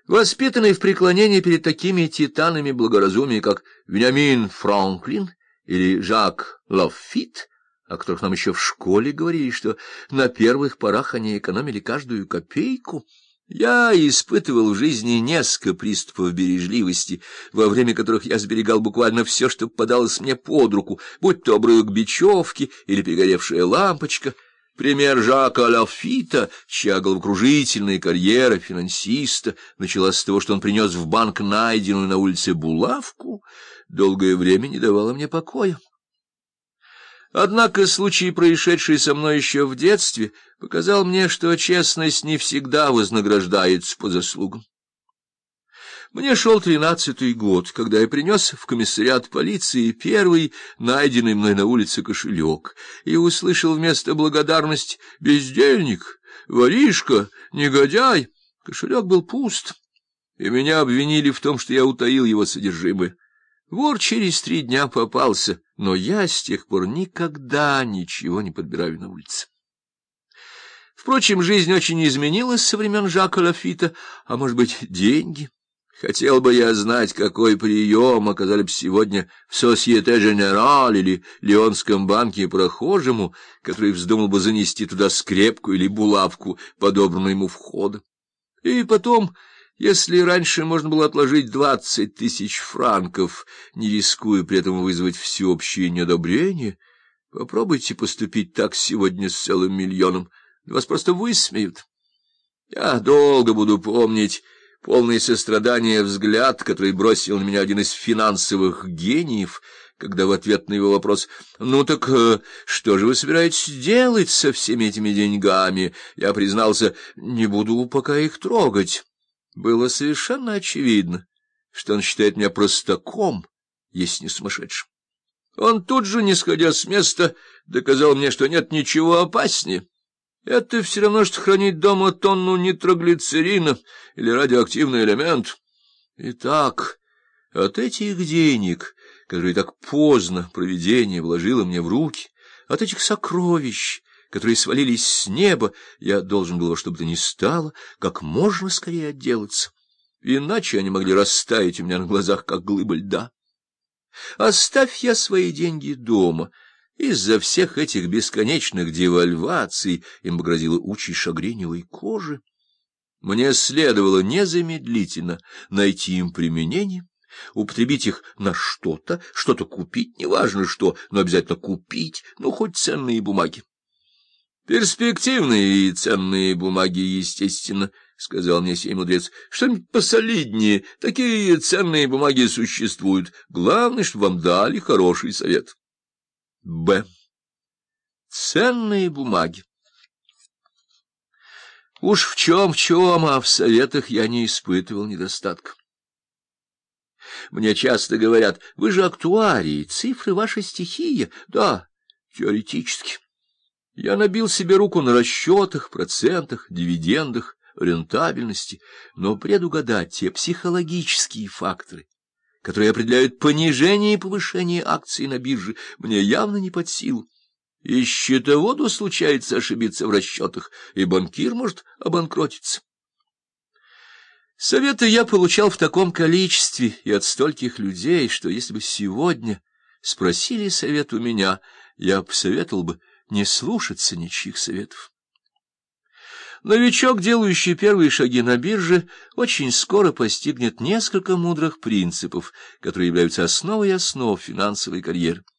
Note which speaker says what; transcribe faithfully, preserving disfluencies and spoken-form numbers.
Speaker 1: Воспитанный в преклонении перед такими титанами благоразумия, как Беньямин Франклин или Жак Лаффит, о которых нам еще в школе говорили, что на первых порах они экономили каждую копейку, я испытывал в жизни несколько приступов бережливости, во время которых я сберегал буквально все, что попадалось мне под руку, будь то обрывок бечевки или перегоревшая лампочка. Пример Жака Лаффита, чья головокружительная карьера финансиста началась с того, что он принес в банк найденную на улице булавку, долгое время не давала мне покоя. Однако случай, происшедший со мной еще в детстве, показал мне, что честность не всегда вознаграждается по заслугам. Мне шел тринадцатый год, когда я принес в комиссариат полиции первый найденный мной на улице кошелек и услышал вместо благодарности «бездельник», «воришка», «негодяй». Кошелек был пуст, и меня обвинили в том, что я утаил его содержимое. Вор через три дня попался, но я с тех пор никогда ничего не подбираю на улице. Впрочем, жизнь очень изменилась со времен Жака Лаффита, а может быть, деньги? Хотел бы я знать, какой прием оказали бы сегодня в Société Générale или Лионском банке прохожему, который вздумал бы занести туда скрепку или булавку, подобранную ему входа. И потом, если раньше можно было отложить двадцать тысяч франков, не рискуя при этом вызвать всеобщее неодобрение, попробуйте поступить так сегодня с целым миллионом, вас просто высмеют. Я долго буду помнить полный сострадания взгляд, который бросил на меня один из финансовых гениев, когда в ответ на его вопрос «Ну так что же вы собираетесь делать со всеми этими деньгами?» я признался «Не буду пока их трогать». Было совершенно очевидно, что он считает меня простаком, если не сумасшедшим. Он тут же, не сходя с места, доказал мне, что нет ничего опаснее. Это все равно, что хранить дома тонну нитроглицерина или радиоактивный элемент. Итак, от этих денег, которые так поздно провидение вложило мне в руки, от этих сокровищ, которые свалились с неба, я должен был во что бы то ни стало как можно скорее отделаться. Иначе они могли растаять у меня на глазах, как глыба льда. Оставь я свои деньги дома. Из-за всех этих бесконечных девальваций им грозила участь шагреневой кожи. Мне следовало незамедлительно найти им применение, употребить их на что-то, что-то купить, неважно что, но обязательно купить, ну, хоть ценные бумаги. Перспективные и ценные бумаги, естественно, — сказал мне сей мудрец, — что-нибудь посолиднее, такие ценные бумаги существуют, главное, чтобы вам дали хороший совет. Б. Ценные бумаги. Уж в чем в чем, а в советах я не испытывал недостатка. Мне часто говорят: вы же актуарий, цифры — ваша стихия. Да, теоретически. Я набил себе руку на расчетах, процентах, дивидендах, рентабельности, но предугадать те психологические факторы, которые определяют понижение и повышение акций на бирже, мне явно не под силу. И счетоводу случается ошибиться в расчетах, и банкир может обанкротиться. Советы я получал в таком количестве и от стольких людей, что если бы сегодня спросили совет у меня, я посоветовал бы не слушаться ничьих советов. Новичок, делающий первые шаги на бирже, очень скоро постигнет несколько мудрых принципов, которые являются основой основ финансовой карьеры.